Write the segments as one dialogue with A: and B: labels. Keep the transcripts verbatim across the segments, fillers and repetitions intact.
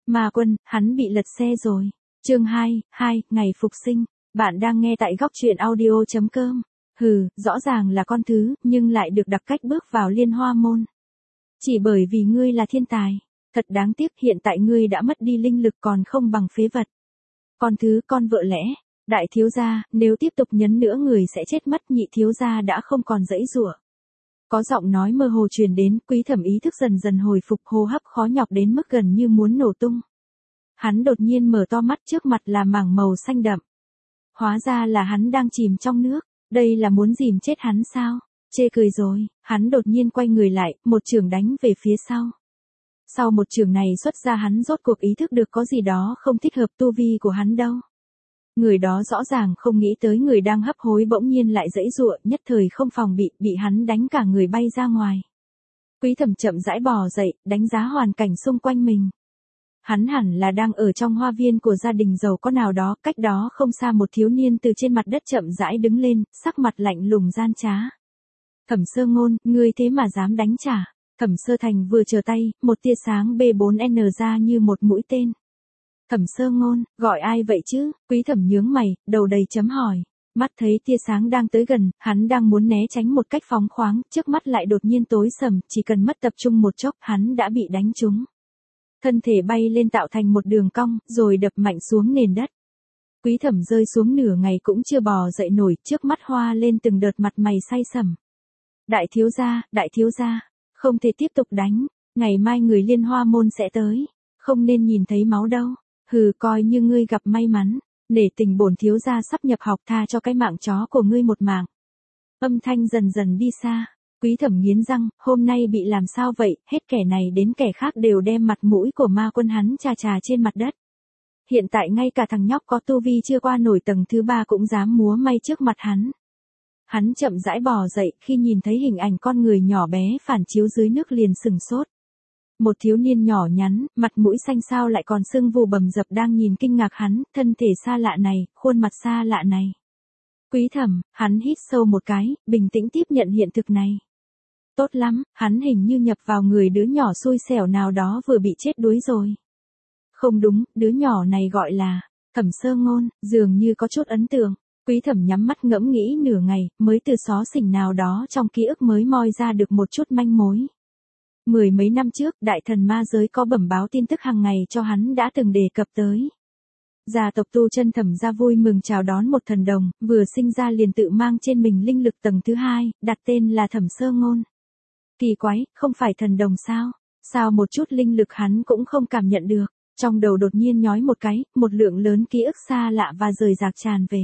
A: Ma Quân, hắn bị lật xe rồi. Chương hai, hai, ngày phục sinh. Bạn đang nghe tại góc truyện audio chấm com. Hừ, rõ ràng là con thứ, nhưng lại được đặc cách bước vào Liên Hoa môn. Chỉ bởi vì ngươi là thiên tài. Thật đáng tiếc, hiện tại ngươi đã mất đi linh lực còn không bằng phế vật. Con thứ, con vợ lẽ. Đại thiếu gia, nếu tiếp tục nhấn nữa người sẽ chết mất. Nhị thiếu gia đã không còn giãy giụa. Có giọng nói mơ hồ truyền đến, Quý Thẩm ý thức dần dần hồi phục, hô hấp khó nhọc đến mức gần như muốn nổ tung. Hắn đột nhiên mở to mắt, trước mặt là mảng màu xanh đậm. Hóa ra là hắn đang chìm trong nước, đây là muốn dìm chết hắn sao? Chê cười rồi, hắn đột nhiên quay người lại, một chưởng đánh về phía sau. Sau một chưởng này xuất ra hắn rốt cuộc ý thức được có gì đó không thích hợp tu vi của hắn đâu. Người đó rõ ràng không nghĩ tới người đang hấp hối bỗng nhiên lại giãy giụa, nhất thời không phòng bị, bị hắn đánh cả người bay ra ngoài. Quý Thẩm chậm rãi bò dậy, đánh giá hoàn cảnh xung quanh mình. Hắn hẳn là đang ở trong hoa viên của gia đình giàu có nào đó, cách đó không xa một thiếu niên từ trên mặt đất chậm rãi đứng lên, sắc mặt lạnh lùng gian trá. Thẩm Sơ Ngôn, ngươi thế mà dám đánh trả. Thẩm Sơ Thành vừa trở tay, một tia sáng B bốn N ra như một mũi tên. Thẩm Sơ Ngôn, gọi ai vậy chứ? Quý Thẩm nhướng mày, đầu đầy chấm hỏi. Mắt thấy tia sáng đang tới gần, hắn đang muốn né tránh một cách phóng khoáng, trước mắt lại đột nhiên tối sầm, chỉ cần mất tập trung một chốc, hắn đã bị đánh trúng. Thân thể bay lên tạo thành một đường cong, rồi đập mạnh xuống nền đất. Quý Thẩm rơi xuống nửa ngày cũng chưa bò dậy nổi, trước mắt hoa lên từng đợt, mặt mày say sẩm. Đại thiếu gia, đại thiếu gia, không thể tiếp tục đánh, ngày mai người Liên Hoa môn sẽ tới, không nên nhìn thấy máu đâu. Hừ, coi như ngươi gặp may mắn, nể tình bổn thiếu gia sắp nhập học, tha cho cái mạng chó của ngươi một mạng. Âm thanh dần dần đi xa, Quý Thẩm nghiến răng, hôm nay bị làm sao vậy, hết kẻ này đến kẻ khác đều đem mặt mũi của Ma Quân hắn chà chà trên mặt đất. Hiện tại ngay cả thằng nhóc có tu vi chưa qua nổi tầng thứ ba cũng dám múa may trước mặt hắn. Hắn chậm rãi bò dậy, khi nhìn thấy hình ảnh con người nhỏ bé phản chiếu dưới nước liền sừng sốt. Một thiếu niên nhỏ nhắn, mặt mũi xanh xao lại còn sưng vù bầm dập đang nhìn kinh ngạc hắn, thân thể xa lạ này, khuôn mặt xa lạ này. Quý Thẩm, hắn hít sâu một cái, bình tĩnh tiếp nhận hiện thực này. Tốt lắm, hắn hình như nhập vào người đứa nhỏ xui xẻo nào đó vừa bị chết đuối rồi. Không đúng, đứa nhỏ này gọi là Thẩm Sơ Ngôn, dường như có chút ấn tượng. Quý Thẩm nhắm mắt ngẫm nghĩ nửa ngày, mới từ xó xỉnh nào đó trong ký ức mới moi ra được một chút manh mối. Mười mấy năm trước, đại thần ma giới có bẩm báo tin tức hàng ngày cho hắn đã từng đề cập tới. Gia tộc Tu Chân Thẩm gia vui mừng chào đón một thần đồng, vừa sinh ra liền tự mang trên mình linh lực tầng thứ hai, đặt tên là Thẩm Sơ Ngôn. Kỳ quái, không phải thần đồng sao? Sao một chút linh lực hắn cũng không cảm nhận được? Trong đầu đột nhiên nhói một cái, một lượng lớn ký ức xa lạ và rời rạc tràn về.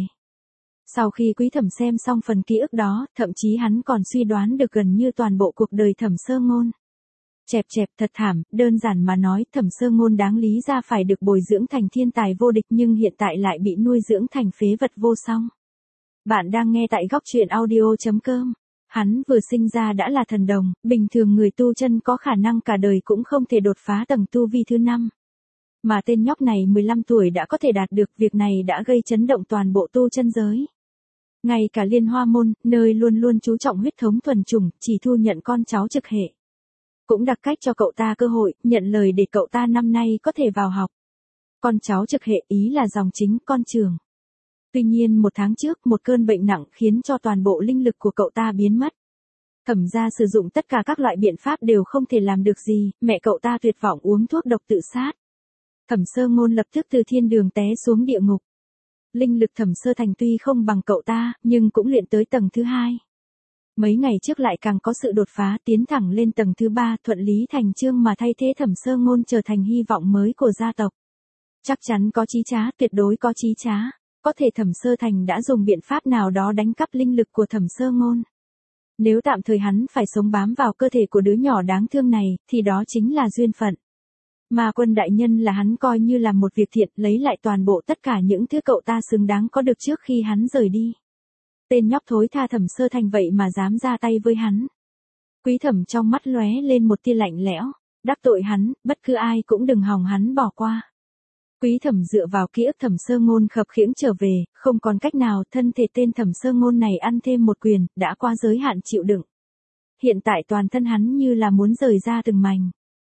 A: Sau khi Quý Thẩm xem xong phần ký ức đó, thậm chí hắn còn suy đoán được gần như toàn bộ cuộc đời Thẩm Sơ Ngôn. Chẹp chẹp, thật thảm, đơn giản mà nói, Thẩm Sơ Ngôn đáng lý ra phải được bồi dưỡng thành thiên tài vô địch nhưng hiện tại lại bị nuôi dưỡng thành phế vật vô song. Bạn đang nghe tại góc truyện audio chấm com. Hắn vừa sinh ra đã là thần đồng, bình thường người tu chân có khả năng cả đời cũng không thể đột phá tầng tu vi thứ năm. Mà tên nhóc này mười lăm tuổi đã có thể đạt được, việc này đã gây chấn động toàn bộ tu chân giới. Ngay cả Liên Hoa môn, nơi luôn luôn chú trọng huyết thống thuần chủng, chỉ thu nhận con cháu trực hệ. Cũng đặc cách cho cậu ta cơ hội, nhận lời để cậu ta năm nay có thể vào học. Con cháu trực hệ ý là dòng chính, con trường. Tuy nhiên một tháng trước, một cơn bệnh nặng khiến cho toàn bộ linh lực của cậu ta biến mất. Thẩm gia sử dụng tất cả các loại biện pháp đều không thể làm được gì, mẹ cậu ta tuyệt vọng uống thuốc độc tự sát. Thẩm Sơ Ngôn lập tức từ thiên đường té xuống địa ngục. Linh lực Thẩm Sơ Thành tuy không bằng cậu ta, nhưng cũng luyện tới tầng thứ hai. Mấy ngày trước lại càng có sự đột phá, tiến thẳng lên tầng thứ ba, thuận lý thành chương mà thay thế Thẩm Sơ Ngôn trở thành hy vọng mới của gia tộc. Chắc chắn có chí trá, tuyệt đối có chí trá. Có thể Thẩm Sơ Thành đã dùng biện pháp nào đó đánh cắp linh lực của Thẩm Sơ Ngôn. Nếu tạm thời hắn phải sống bám vào cơ thể của đứa nhỏ đáng thương này, thì đó chính là duyên phận. Ma Quân đại nhân là hắn coi như là một việc thiện, lấy lại toàn bộ tất cả những thứ cậu ta xứng đáng có được trước khi hắn rời đi. Tên nhóc thối tha Thẩm Sơ Thành vậy mà dám ra tay với hắn. Quý Thẩm trong mắt lóe lên một tia lạnh lẽo, đắc tội hắn, bất cứ ai cũng đừng hòng hắn bỏ qua. Quý Thẩm dựa vào ký ức Thẩm Sơ Ngôn khập khiễng trở về, không còn cách nào, thân thể tên Thẩm Sơ Ngôn này ăn thêm một quyền, đã qua giới hạn chịu đựng. Hiện tại toàn thân hắn như là muốn rời ra từng mảnh.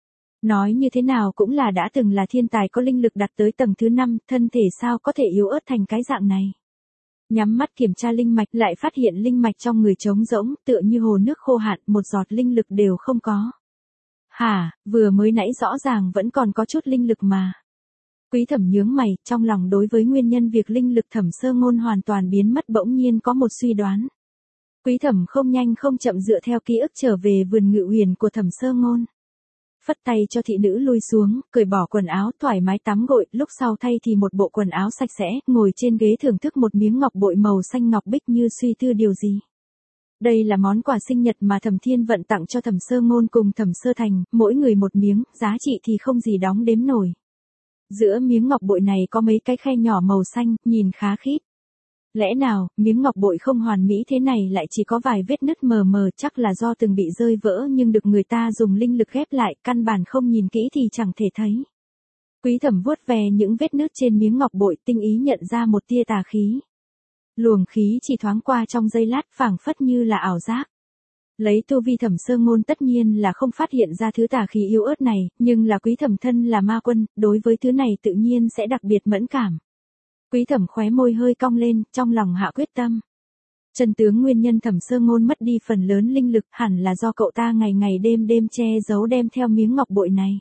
A: Nói như thế nào cũng là đã từng là thiên tài có linh lực đạt tới tầng thứ năm, thân thể sao có thể yếu ớt thành cái dạng này. Nhắm mắt kiểm tra linh mạch lại phát hiện linh mạch trong người trống rỗng, tựa như hồ nước khô hạn, một giọt linh lực đều không có. Hả, vừa mới nãy rõ ràng vẫn còn có chút linh lực mà. Quý Thẩm nhướng mày, trong lòng đối với nguyên nhân việc linh lực Thẩm Sơ Ngôn hoàn toàn biến mất bỗng nhiên có một suy đoán. Quý Thẩm không nhanh không chậm dựa theo ký ức trở về vườn ngự huyền của Thẩm Sơ Ngôn. Phất tay cho thị nữ lui xuống, cởi bỏ quần áo, thoải mái tắm gội, lúc sau thay thì một bộ quần áo sạch sẽ, ngồi trên ghế thưởng thức một miếng ngọc bội màu xanh ngọc bích như suy tư điều gì. Đây là món quà sinh nhật mà Thẩm Thiên Vận tặng cho Thẩm Sơ Ngôn cùng Thẩm Sơ Thành, mỗi người một miếng, giá trị thì không gì đóng đếm nổi. Giữa miếng ngọc bội này có mấy cái khe nhỏ màu xanh, nhìn khá khít. Lẽ nào, miếng ngọc bội không hoàn mỹ thế này lại chỉ có vài vết nứt mờ mờ, chắc là do từng bị rơi vỡ nhưng được người ta dùng linh lực ghép lại, căn bản không nhìn kỹ thì chẳng thể thấy. Quý Thẩm vuốt về những vết nứt trên miếng ngọc bội, tinh ý nhận ra một tia tà khí. Luồng khí chỉ thoáng qua trong giây lát, phảng phất như là ảo giác. Lấy tu vi Thẩm Sơ Ngôn tất nhiên là không phát hiện ra thứ tà khí yếu ớt này, nhưng là Quý Thẩm thân là ma quân, đối với thứ này tự nhiên sẽ đặc biệt mẫn cảm. Quý Thẩm khóe môi hơi cong lên, trong lòng hạ quyết tâm. Chân tướng nguyên nhân Thẩm Sơ Ngôn mất đi phần lớn linh lực hẳn là do cậu ta ngày ngày đêm đêm che giấu đem theo miếng ngọc bội này.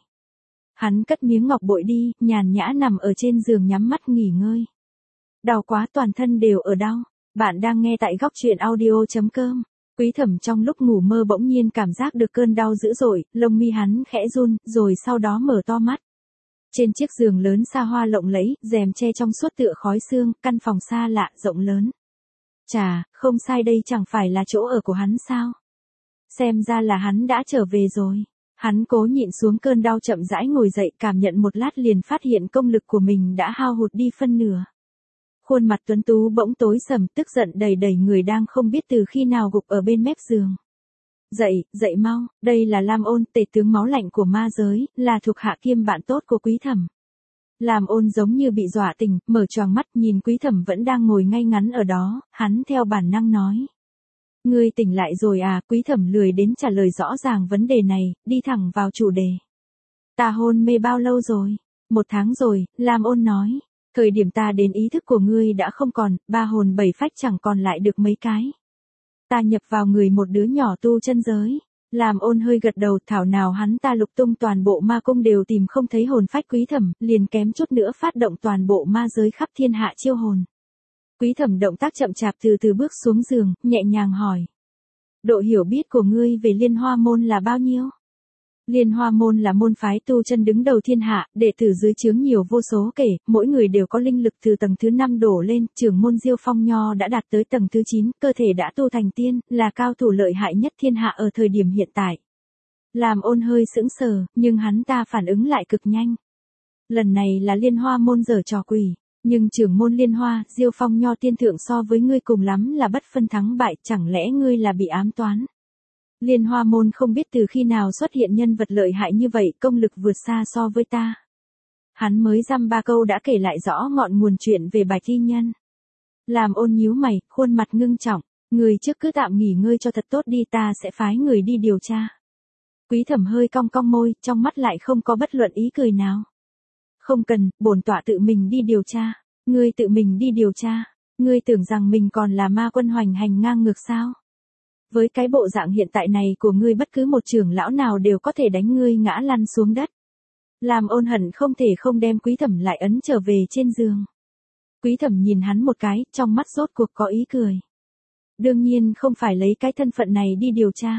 A: Hắn cất miếng ngọc bội đi, nhàn nhã nằm ở trên giường nhắm mắt nghỉ ngơi. Đau quá toàn thân đều ở đau. Bạn đang nghe tại góc truyện audio chấm com. Quý Thẩm trong lúc ngủ mơ bỗng nhiên cảm giác được cơn đau dữ dội, lông mi hắn khẽ run, rồi sau đó mở to mắt. Trên chiếc giường lớn xa hoa lộng lẫy, rèm che trong suốt tựa khói sương, căn phòng xa lạ, rộng lớn. Chà, không sai, đây chẳng phải là chỗ ở của hắn sao? Xem ra là hắn đã trở về rồi. Hắn cố nhịn xuống cơn đau chậm rãi ngồi dậy, cảm nhận một lát liền phát hiện công lực của mình đã hao hụt đi phân nửa. Khuôn mặt tuấn tú bỗng tối sầm, tức giận đầy đầy người đang không biết từ khi nào gục ở bên mép giường. Dậy, dậy mau, đây là Lam Ôn, tể tướng máu lạnh của ma giới, là thuộc hạ kiêm bạn tốt của Quý Thẩm. Lam Ôn giống như bị dọa tỉnh, mở choàng mắt nhìn Quý Thẩm vẫn đang ngồi ngay ngắn ở đó, hắn theo bản năng nói. Ngươi tỉnh lại rồi à? Quý Thẩm lười đến trả lời rõ ràng vấn đề này, đi thẳng vào chủ đề. Ta hôn mê bao lâu rồi? Một tháng rồi, Lam Ôn nói. Thời điểm ta đến ý thức của ngươi đã không còn, ba hồn bảy phách chẳng còn lại được mấy cái. Ta nhập vào người một đứa nhỏ tu chân giới. Lam Ôn hơi gật đầu, thảo nào hắn ta lục tung toàn bộ ma cung đều tìm không thấy hồn phách Quý Thẩm, liền kém chút nữa phát động toàn bộ ma giới khắp thiên hạ chiêu hồn. Quý Thẩm động tác chậm chạp từ từ bước xuống giường, nhẹ nhàng hỏi. Độ hiểu biết của ngươi về Liên Hoa Môn là bao nhiêu? Liên Hoa Môn là môn phái tu chân đứng đầu thiên hạ, đệ tử dưới trướng nhiều vô số kể, mỗi người đều có linh lực từ tầng thứ năm đổ lên, trưởng môn Diêu Phong Nho đã đạt tới tầng thứ chín, cơ thể đã tu thành tiên, là cao thủ lợi hại nhất thiên hạ ở thời điểm hiện tại. Lam Ôn hơi sững sờ, nhưng hắn ta phản ứng lại cực nhanh. Lần này là Liên Hoa Môn giở trò quỷ, nhưng trưởng môn Liên Hoa, Diêu Phong Nho tiên thượng so với ngươi cùng lắm là bất phân thắng bại, chẳng lẽ ngươi là bị ám toán? Liên Hoa Môn không biết từ khi nào xuất hiện nhân vật lợi hại như vậy, công lực vượt xa so với ta. Hắn mới dăm ba câu đã kể lại rõ ngọn nguồn chuyện về Bạch Y Nhân. Làm Ôn nhíu mày, khuôn mặt ngưng trọng, người trước cứ tạm nghỉ ngơi cho thật tốt đi, ta sẽ phái người đi điều tra. Quý Thẩm hơi cong cong môi, trong mắt lại không có bất luận ý cười nào. Không cần, bổn tọa tự mình đi điều tra. Ngươi tự mình đi điều tra. Ngươi tưởng rằng mình còn là ma quân hoành hành ngang ngược sao? Với cái bộ dạng hiện tại này của ngươi, bất cứ một trưởng lão nào đều có thể đánh ngươi ngã lăn xuống đất. Làm Ôn hận không thể không đem Quý Thẩm lại ấn trở về trên giường. Quý Thẩm nhìn hắn một cái, trong mắt rốt cuộc có ý cười. Đương nhiên không phải lấy cái thân phận này đi điều tra.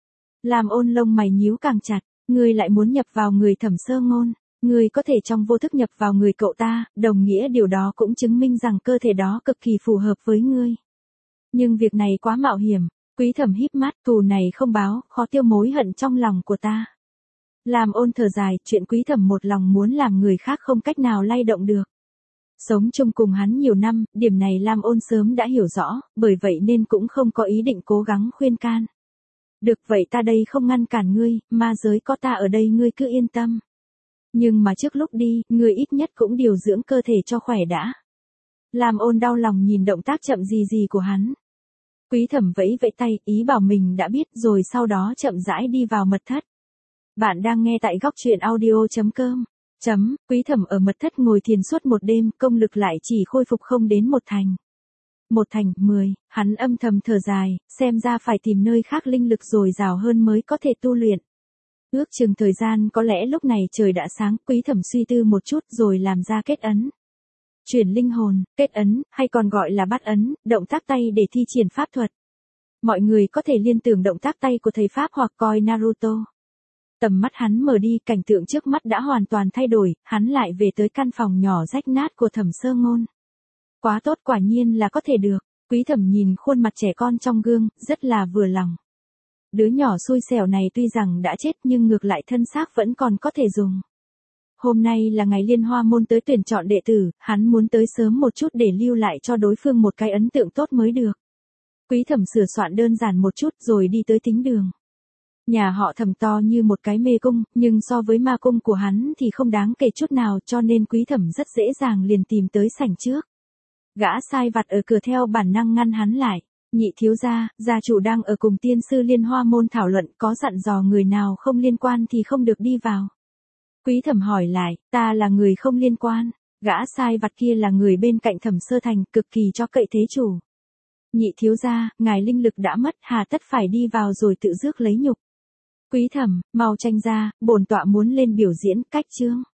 A: Làm Ôn lông mày nhíu càng chặt, ngươi lại muốn nhập vào người Thẩm Sơ Ngôn. Ngươi có thể trong vô thức nhập vào người cậu ta, đồng nghĩa điều đó cũng chứng minh rằng cơ thể đó cực kỳ phù hợp với ngươi. Nhưng việc này quá mạo hiểm. Quý Thẩm híp mắt, thù này không báo, khó tiêu mối hận trong lòng của ta. Làm Ôn thở dài, chuyện Quý Thẩm một lòng muốn làm người khác không cách nào lay động được. Sống chung cùng hắn nhiều năm, điểm này Lam Ôn sớm đã hiểu rõ, bởi vậy nên cũng không có ý định cố gắng khuyên can. Được vậy, ta đây không ngăn cản ngươi, ma giới có ta ở đây, ngươi cứ yên tâm. Nhưng mà trước lúc đi, ngươi ít nhất cũng điều dưỡng cơ thể cho khỏe đã. Lam Ôn đau lòng nhìn động tác chậm gì gì của hắn. Quý Thẩm vẫy vẫy tay, ý bảo mình đã biết, rồi sau đó chậm rãi đi vào mật thất. Bạn đang nghe tại góc truyện audio chấm com. Chấm, Quý Thẩm ở mật thất ngồi thiền suốt một đêm, công lực lại chỉ khôi phục không đến một thành. Một thành, mười, hắn âm thầm thở dài, xem ra phải tìm nơi khác linh lực dồi dào hơn mới có thể tu luyện. Ước chừng thời gian có lẽ lúc này trời đã sáng, Quý Thẩm suy tư một chút rồi làm ra kết ấn. Chuyển linh hồn, kết ấn, hay còn gọi là bắt ấn, động tác tay để thi triển pháp thuật. Mọi người có thể liên tưởng động tác tay của thầy Pháp hoặc coi Naruto. Tầm mắt hắn mở đi, cảnh tượng trước mắt đã hoàn toàn thay đổi, hắn lại về tới căn phòng nhỏ rách nát của Thẩm Sơ Ngôn. Quá tốt, quả nhiên là có thể được. Quý Thẩm nhìn khuôn mặt trẻ con trong gương, rất là vừa lòng. Đứa nhỏ xui xẻo này tuy rằng đã chết nhưng ngược lại thân xác vẫn còn có thể dùng. Hôm nay là ngày Liên Hoa môn tới tuyển chọn đệ tử, hắn muốn tới sớm một chút để lưu lại cho đối phương một cái ấn tượng tốt mới được. Quý Thẩm sửa soạn đơn giản một chút rồi đi tới thính đường. Nhà họ Thẩm to như một cái mê cung, nhưng so với ma cung của hắn thì không đáng kể chút nào, cho nên Quý Thẩm rất dễ dàng liền tìm tới sảnh trước. Gã sai vặt ở cửa theo bản năng ngăn hắn lại. Nhị thiếu gia, gia chủ đang ở cùng tiên sư Liên Hoa môn thảo luận, có dặn dò người nào không liên quan thì không được đi vào. Quý Thẩm hỏi lại, ta là người không liên quan, gã sai vặt kia là người bên cạnh Thẩm Sơ Thành, cực kỳ cho cậy thế chủ. Nhị thiếu gia, ngài linh lực đã mất, hà tất phải đi vào rồi tự rước lấy nhục. Quý Thẩm, mau tranh ra, bổn tọa muốn lên biểu diễn, cách chương.